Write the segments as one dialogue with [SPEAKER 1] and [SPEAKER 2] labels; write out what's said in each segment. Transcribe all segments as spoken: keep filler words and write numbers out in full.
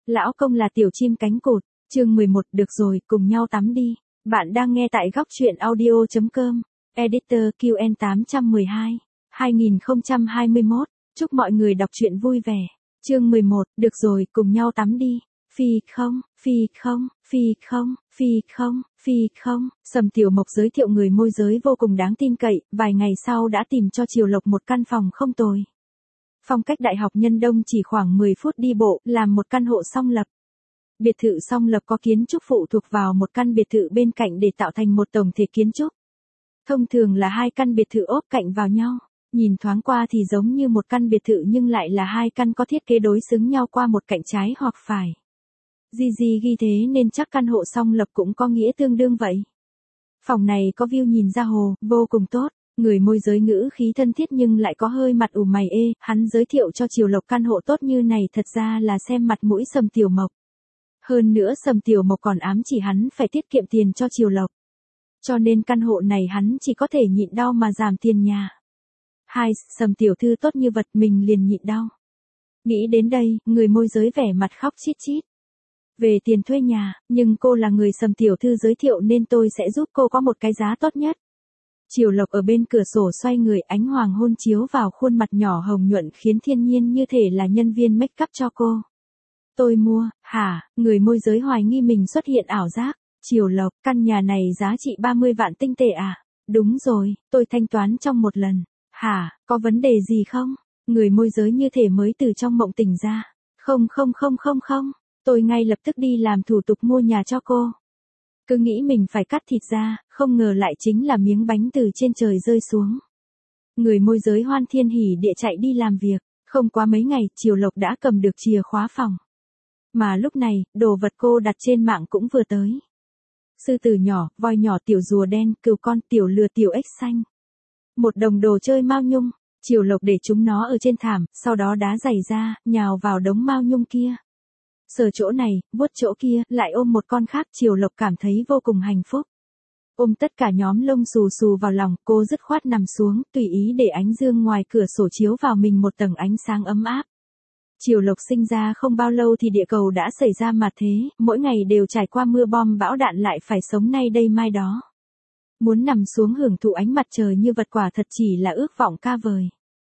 [SPEAKER 1] Lão công là tiểu chim cánh cụt, chương mười một, được rồi, cùng nhau tắm đi. Bạn đang nghe tại góc truyện audio chấm com, editor Q N tám một hai, hai không hai mốt. Chúc mọi người đọc truyện vui vẻ. Chương mười một, được rồi, cùng nhau tắm đi. Phi không, phi không, phi không, phi không, phi không. Sầm Tiểu Mộc giới thiệu người môi giới vô cùng đáng tin cậy, vài ngày sau đã tìm cho Triều Lộc một căn phòng không tồi. Phong cách Đại học Nhân Đông chỉ khoảng mười phút đi bộ, làm một căn hộ song lập. Biệt thự song lập có kiến trúc phụ thuộc vào một căn biệt thự bên cạnh để tạo thành một tổng thể kiến trúc. Thông thường là hai căn biệt thự ốp cạnh vào nhau, nhìn thoáng qua thì giống như một căn biệt thự nhưng lại là hai căn có thiết kế đối xứng nhau qua một cạnh trái hoặc phải. Gigi ghi thế nên chắc căn hộ song lập cũng có nghĩa tương đương vậy. Phòng này có view nhìn ra hồ, vô cùng tốt. Người môi giới ngữ khí thân thiết nhưng lại có hơi mặt ủ mày ê, hắn giới thiệu cho Triều Lộc căn hộ tốt như này thật ra là xem mặt mũi Sầm Tiểu Mộc. Hơn nữa Sầm Tiểu Mộc còn ám chỉ hắn phải tiết kiệm tiền cho Triều Lộc. Cho nên căn hộ này hắn chỉ có thể nhịn đau mà giảm tiền nhà. Hai, Sầm Tiểu Thư tốt như vật mình liền nhịn đau. Nghĩ đến đây, người môi giới vẻ mặt khóc chít chít. Về tiền thuê nhà, nhưng cô là người Sầm Tiểu Thư giới thiệu nên tôi sẽ giúp cô có một cái giá tốt nhất. Triều Lộc ở bên cửa sổ xoay người, ánh hoàng hôn chiếu vào khuôn mặt nhỏ hồng nhuận khiến thiên nhiên như thể là nhân viên make up cho cô. Tôi mua, hả, người môi giới hoài nghi mình xuất hiện ảo giác. Triều Lộc, căn nhà này giá trị ba mươi vạn tinh tệ à? Đúng rồi, tôi thanh toán trong một lần. Hả, có vấn đề gì không? Người môi giới như thể mới từ trong mộng tỉnh ra. Không không không không không, tôi ngay lập tức đi làm thủ tục mua nhà cho cô. Cứ nghĩ mình phải cắt thịt ra, không ngờ lại chính là miếng bánh từ trên trời rơi xuống. Người môi giới hoan thiên hỉ địa chạy đi làm việc, không quá mấy ngày, Triều Lộc đã cầm được chìa khóa phòng. Mà lúc này, đồ vật cô đặt trên mạng cũng vừa tới. Sư tử nhỏ, voi nhỏ, tiểu rùa đen, cừu con, tiểu lừa, tiểu ếch xanh. Một đồng đồ chơi mao nhung, Triều Lộc để chúng nó ở trên thảm, sau đó đá giày ra, nhào vào đống mao nhung kia. Sờ chỗ này, vuốt chỗ kia, lại ôm một con khác, Triều Lộc cảm thấy vô cùng hạnh phúc. Ôm tất cả nhóm lông xù xù vào lòng, cô dứt khoát nằm xuống, tùy ý để ánh dương ngoài cửa sổ chiếu vào mình một tầng ánh sáng ấm áp. Triều Lộc sinh ra không bao lâu thì địa cầu đã xảy ra mà thế, mỗi ngày đều trải qua mưa bom bão đạn lại phải sống nay đây mai đó. Muốn nằm xuống hưởng thụ ánh mặt trời như vật quả thật chỉ là ước vọng ca vời.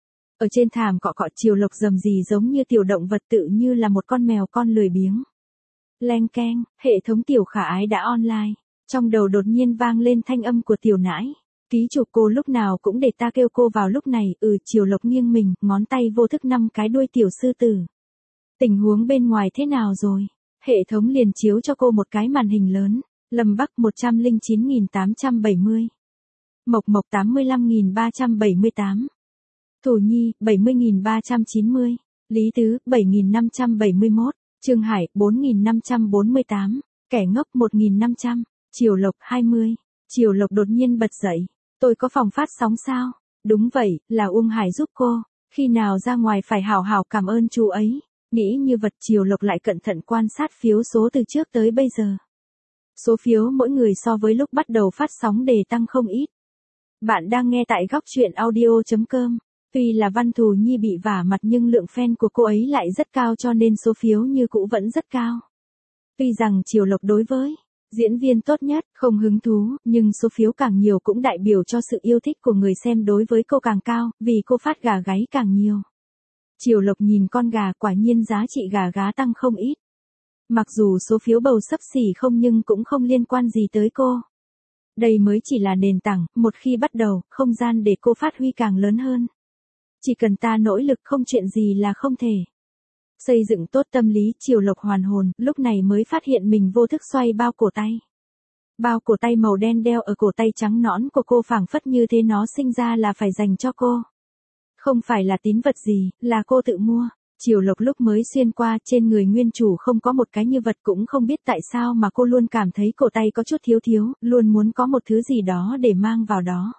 [SPEAKER 1] Ở trên thảm cọ cọ, Triều Lộc rầm rì giống như tiểu động vật, tự như là một con mèo con lười biếng. Leng keng, hệ thống Tiểu Khả Ái đã online. Trong đầu đột nhiên vang lên thanh âm của Tiểu Nãi. Ký chủ cô lúc nào cũng để ta kêu cô vào lúc này. Ừ, Triều Lộc nghiêng mình, ngón tay vô thức năm cái đuôi tiểu sư tử. Tình huống bên ngoài thế nào rồi? Hệ thống liền chiếu cho cô một cái màn hình lớn. Lâm Bắc một trăm lẻ chín nghìn tám trăm bảy mươi. Mộc Mộc tám mươi lăm nghìn ba trăm bảy mươi tám. Thủ Nhi, bảy mươi nghìn ba trăm chín mươi. Lý Tứ, bảy nghìn năm trăm bảy mươi mốt. Trương Hải, bốn nghìn năm trăm bốn mươi tám. Kẻ ngốc một nghìn năm trăm. Triều Lộc, hai mươi. Triều Lộc đột nhiên bật dậy. Tôi có phòng phát sóng sao? Đúng vậy, là Uông Hải giúp cô. Khi nào ra ngoài phải hào hào cảm ơn chú ấy. Nghĩ như vật, Triều Lộc lại cẩn thận quan sát phiếu số từ trước tới bây giờ. Số phiếu mỗi người so với lúc bắt đầu phát sóng đề tăng không ít. Bạn đang nghe tại góc truyện audio chấm com. Tuy là Văn Thù Nhi bị vả mặt nhưng lượng fan của cô ấy lại rất cao cho nên số phiếu như cũ vẫn rất cao. Tuy rằng Triều Lộc đối với diễn viên tốt nhất không hứng thú, nhưng số phiếu càng nhiều cũng đại biểu cho sự yêu thích của người xem đối với cô càng cao, vì cô phát gà gáy càng nhiều. Triều Lộc nhìn con gà, quả nhiên giá trị gà gá tăng không ít. Mặc dù số phiếu bầu xấp xỉ không nhưng cũng không liên quan gì tới cô. Đây mới chỉ là nền tảng, một khi bắt đầu, không gian để cô phát huy càng lớn hơn. Chỉ cần ta nỗ lực không chuyện gì là không thể. Xây dựng tốt tâm lý, Triều Lộc hoàn hồn, lúc này mới phát hiện mình vô thức xoay bao cổ tay. Bao cổ tay màu đen đeo ở cổ tay trắng nõn của cô phảng phất như thế nó sinh ra là phải dành cho cô. Không phải là tín vật gì, là cô tự mua. Triều Lộc lúc mới xuyên qua, trên người nguyên chủ không có một cái như vật, cũng không biết tại sao mà cô luôn cảm thấy cổ tay có chút thiếu thiếu, luôn muốn có một thứ gì đó để mang vào đó.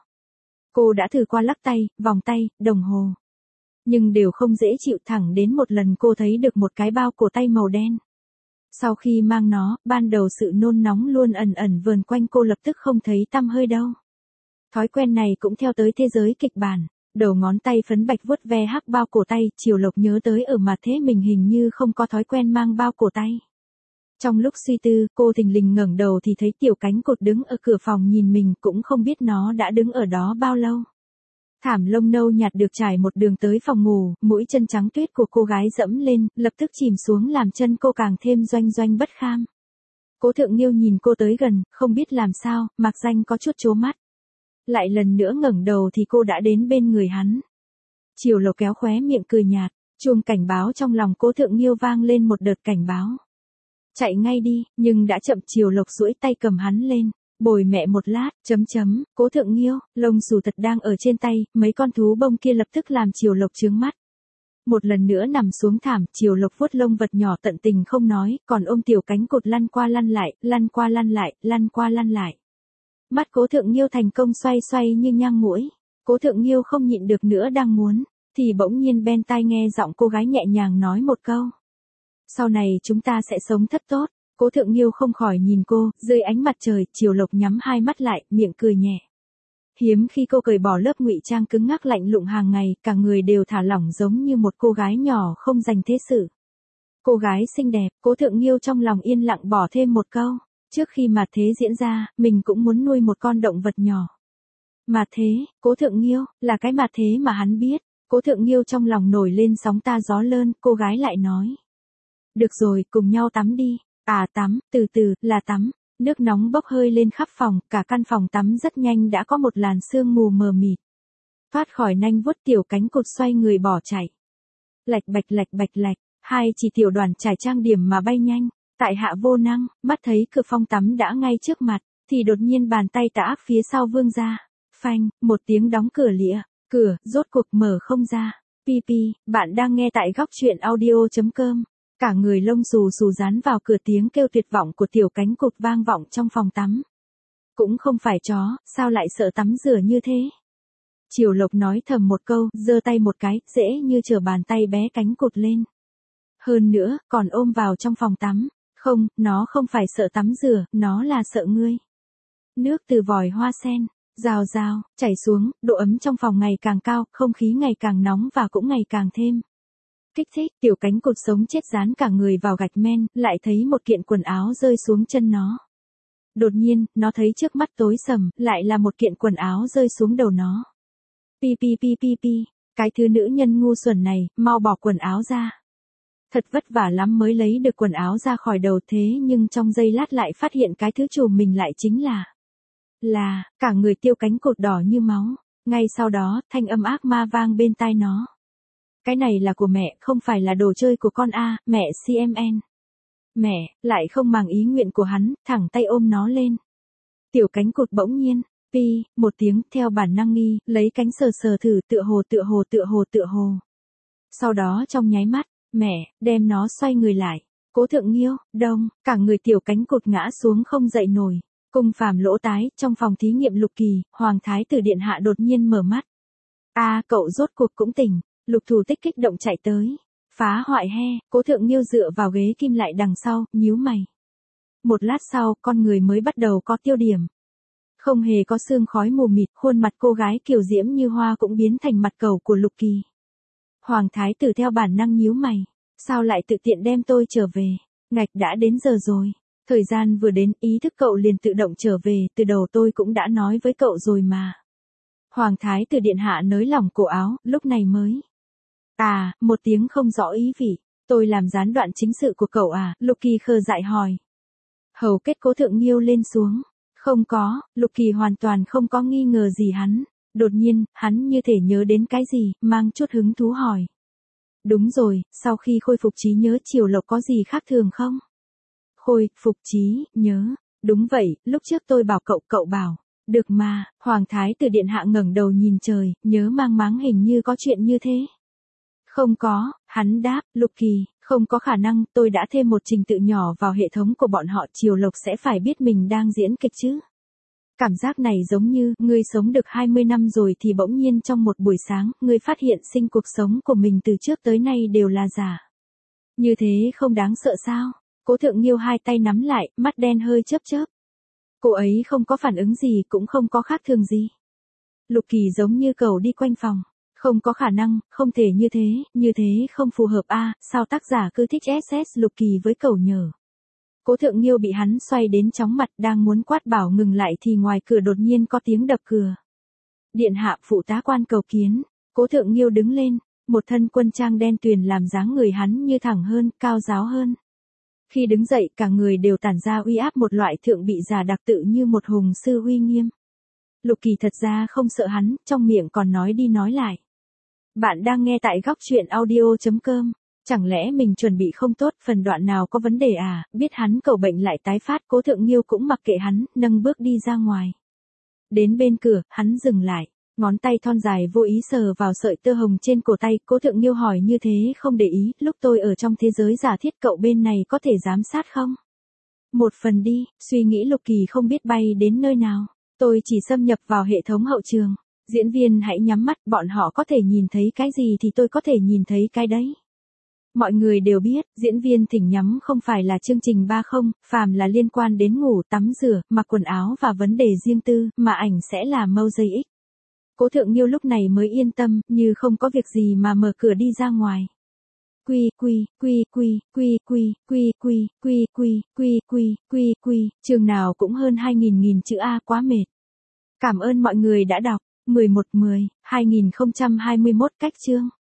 [SPEAKER 1] Cô đã thử qua lắc tay, vòng tay, đồng hồ. Nhưng đều không dễ chịu, thẳng đến một lần cô thấy được một cái bao cổ tay màu đen. Sau khi mang nó, ban đầu sự nôn nóng luôn ẩn ẩn vờn quanh cô lập tức không thấy tăm hơi đâu. Thói quen này cũng theo tới thế giới kịch bản. Đầu ngón tay phấn bạch vuốt ve hắc bao cổ tay, Triều Lộc nhớ tới ở mặt thế mình hình như không có thói quen mang bao cổ tay. Trong lúc suy tư, cô thình lình ngẩng đầu thì thấy tiểu cánh cụt đứng ở cửa phòng nhìn mình, cũng không biết nó đã đứng ở đó bao lâu. Thảm lông nâu nhạt được trải một đường tới phòng ngủ, mũi chân trắng tuyết của cô gái dẫm lên, lập tức chìm xuống làm chân cô càng thêm doanh doanh bất kham. Cố Thượng Nghiêu nhìn cô tới gần, không biết làm sao, Mạc Danh có chút trố mắt. Lại lần nữa ngẩng đầu thì cô đã đến bên người hắn. Triều Lộc kéo khóe miệng cười nhạt, chuông cảnh báo trong lòng Cố Thượng Nghiêu vang lên một đợt cảnh báo. Chạy ngay đi, nhưng đã chậm. Triều Lộc duỗi tay cầm hắn lên, bồi mẹ một lát, chấm chấm, Cố Thượng Nghiêu, lông xù thật đang ở trên tay, mấy con thú bông kia lập tức làm Triều Lộc chướng mắt. Một lần nữa nằm xuống thảm, Triều Lộc vuốt lông vật nhỏ tận tình không nói, còn ôm tiểu cánh cụt lăn qua lăn lại, lăn qua lăn lại, lăn qua lăn lại. Mắt Cố Thượng Nghiêu thành công xoay xoay như nhang muỗi. Cố Thượng Nghiêu không nhịn được nữa đang muốn, thì bỗng nhiên bên tai nghe giọng cô gái nhẹ nhàng nói một câu. Sau này chúng ta sẽ sống thật tốt. Cố Thượng Nghiêu không khỏi nhìn cô, dưới ánh mặt trời, Triều Lộc nhắm hai mắt lại, miệng cười nhẹ. Hiếm khi cô cởi bỏ lớp ngụy trang cứng ngắc lạnh lùng hàng ngày, cả người đều thả lỏng giống như một cô gái nhỏ không dành thế sự. Cô gái xinh đẹp, Cố Thượng Nghiêu trong lòng yên lặng bỏ thêm một câu. Trước khi mà thế diễn ra, mình cũng muốn nuôi một con động vật nhỏ. Mà thế, Cố Thượng Nghiêu, là cái mà thế mà hắn biết. Cố Thượng Nghiêu trong lòng nổi lên sóng ta gió lơn, cô gái lại nói. Được rồi, cùng nhau tắm đi. À tắm, từ từ, là tắm. Nước nóng bốc hơi lên khắp phòng, cả căn phòng tắm rất nhanh đã có một làn sương mù mờ mịt. Thoát khỏi nanh vuốt tiểu cánh cụt xoay người bỏ chạy. Lạch bạch lạch bạch lạch, hai chỉ tiểu đoàn trải trang điểm mà bay nhanh. Tại hạ vô năng, mắt thấy cửa phòng tắm đã ngay trước mặt, thì đột nhiên bàn tay tà ác phía sau vươn ra. Phanh, một tiếng đóng cửa lịa, cửa, rốt cuộc mở không ra. Pi pi, bạn đang nghe tại góc truyện audio chấm com. Cả người lông xù xù dán vào cửa, tiếng kêu tuyệt vọng của tiểu cánh cụt vang vọng trong phòng tắm. Cũng không phải chó, sao lại sợ tắm rửa như thế? Triều Lộc nói thầm một câu, giơ tay một cái, dễ như trở bàn tay bé cánh cụt lên. Hơn nữa, còn ôm vào trong phòng tắm. Không, nó không phải sợ tắm rửa, nó là sợ ngươi. Nước từ vòi hoa sen, rào rào, chảy xuống, độ ấm trong phòng ngày càng cao, không khí ngày càng nóng và cũng ngày càng thêm. Kích thích, tiểu cánh cụt sống chết dán cả người vào gạch men, lại thấy một kiện quần áo rơi xuống chân nó. Đột nhiên, nó thấy trước mắt tối sầm, lại là một kiện quần áo rơi xuống đầu nó. Pi pi pi pi pi, cái thứ nữ nhân ngu xuẩn này, mau bỏ quần áo ra. Thật vất vả lắm mới lấy được quần áo ra khỏi đầu, thế nhưng trong giây lát lại phát hiện cái thứ trùm mình lại chính là... Là, cả người tiêu cánh cụt đỏ như máu. Ngay sau đó, thanh âm ác ma vang bên tai nó. Cái này là của mẹ, không phải là đồ chơi của con a, mẹ xê em en. Mẹ, lại không màng ý nguyện của hắn, thẳng tay ôm nó lên. Tiểu cánh cụt bỗng nhiên, pi, một tiếng, theo bản năng nghi, lấy cánh sờ sờ thử, tựa hồ tựa hồ tựa hồ tựa hồ. Sau đó trong nháy mắt, mẹ, đem nó xoay người lại. Cố Thượng Nghiêu, đông, cả người tiểu cánh cụt ngã xuống không dậy nổi. Cung phàm lỗ tái, trong phòng thí nghiệm Lục Kỳ, Hoàng Thái Tử Điện Hạ đột nhiên mở mắt. A, cậu rốt cuộc cũng tỉnh. Lục Thủ Tích kích động chạy tới. Phá hoại he, Cố Thượng Nghiêu dựa vào ghế kim lại đằng sau, nhíu mày. Một lát sau, con người mới bắt đầu có tiêu điểm. Không hề có sương khói mù mịt, khuôn mặt cô gái kiều diễm như hoa cũng biến thành mặt cầu của Lục Kỳ. Hoàng Thái Tử theo bản năng nhíu mày. Sao lại tự tiện đem tôi trở về? Ngạch, đã đến giờ rồi. Thời gian vừa đến, ý thức cậu liền tự động trở về, từ đầu tôi cũng đã nói với cậu rồi mà. Hoàng Thái Tử Điện Hạ nới lỏng cổ áo, lúc này mới. À, một tiếng không rõ ý vị. Tôi làm gián đoạn chính sự của cậu à? Lục Kỳ khờ dại hỏi. Hầu kết Cố Thượng Nghiêu lên xuống. Không có, Lục Kỳ hoàn toàn không có nghi ngờ gì hắn. Đột nhiên, hắn như thể nhớ đến cái gì, mang chút hứng thú hỏi. Đúng rồi, sau khi khôi phục trí nhớ Triều Lộc có gì khác thường không? Khôi phục trí nhớ. Đúng vậy, lúc trước tôi bảo cậu, cậu bảo. Được mà, Hoàng Thái Tử Điện Hạ ngẩng đầu nhìn trời, nhớ mang máng hình như có chuyện như thế. Không có, hắn đáp, Lục Kỳ, không có khả năng, tôi đã thêm một trình tự nhỏ vào hệ thống của bọn họ, Triều Lộc sẽ phải biết mình đang diễn kịch chứ. Cảm giác này giống như, ngươi sống được hai mươi năm rồi thì bỗng nhiên trong một buổi sáng, ngươi phát hiện sinh cuộc sống của mình từ trước tới nay đều là giả. Như thế không đáng sợ sao? Cố Thượng Nghiêu hai tay nắm lại, mắt đen hơi chớp chớp. Cô ấy không có phản ứng gì, cũng không có khác thường gì. Lục Kỳ giống như cậu đi quanh phòng. Không có khả năng, không thể như thế, như thế không phù hợp a, sao tác giả cứ thích ét ét Lục Kỳ với cẩu nhở. Cố Thượng Nghiêu bị hắn xoay đến chóng mặt đang muốn quát bảo ngừng lại thì ngoài cửa đột nhiên có tiếng đập cửa. Điện hạ phụ tá quan cầu kiến. Cố Thượng Nghiêu đứng lên, một thân quân trang đen tuyền làm dáng người hắn như thẳng hơn, cao giáo hơn. Khi đứng dậy cả người đều tản ra uy áp một loại thượng bị già đặc tự như một hùng sư uy nghiêm. Lục Kỳ thật ra không sợ hắn, trong miệng còn nói đi nói lại. Bạn đang nghe tại góc truyện audio chấm com. Chẳng lẽ mình chuẩn bị không tốt, phần đoạn nào có vấn đề à, biết hắn cẩu bệnh lại tái phát, Cố Thượng Nghiêu cũng mặc kệ hắn, nâng bước đi ra ngoài. Đến bên cửa, hắn dừng lại, ngón tay thon dài vô ý sờ vào sợi tơ hồng trên cổ tay, Cố Thượng Nghiêu hỏi như thế không để ý, lúc tôi ở trong thế giới giả thiết cậu bên này có thể giám sát không? Một phần đi, suy nghĩ Lục Kỳ không biết bay đến nơi nào, tôi chỉ xâm nhập vào hệ thống hậu trường. Diễn viên hãy nhắm mắt, bọn họ có thể nhìn thấy cái gì thì tôi có thể nhìn thấy cái đấy. Mọi người đều biết, diễn viên thỉnh nhắm không phải là chương trình ba không, phàm là liên quan đến ngủ, tắm rửa, mặc quần áo và vấn đề riêng tư, mà ảnh sẽ là mosaic. Cố Thượng Nghiêu lúc này mới yên tâm, như không có việc gì mà mở cửa đi ra ngoài. Quy quy, quy quy, quy quy, quy quy, quy quy, quy quy, quy quy, chương nào cũng hơn hai nghìn nghìn chữ A, quá mệt. Cảm ơn mọi người đã đọc. mười một mười, hai nghìn không trăm hai mươi mốt cách chương.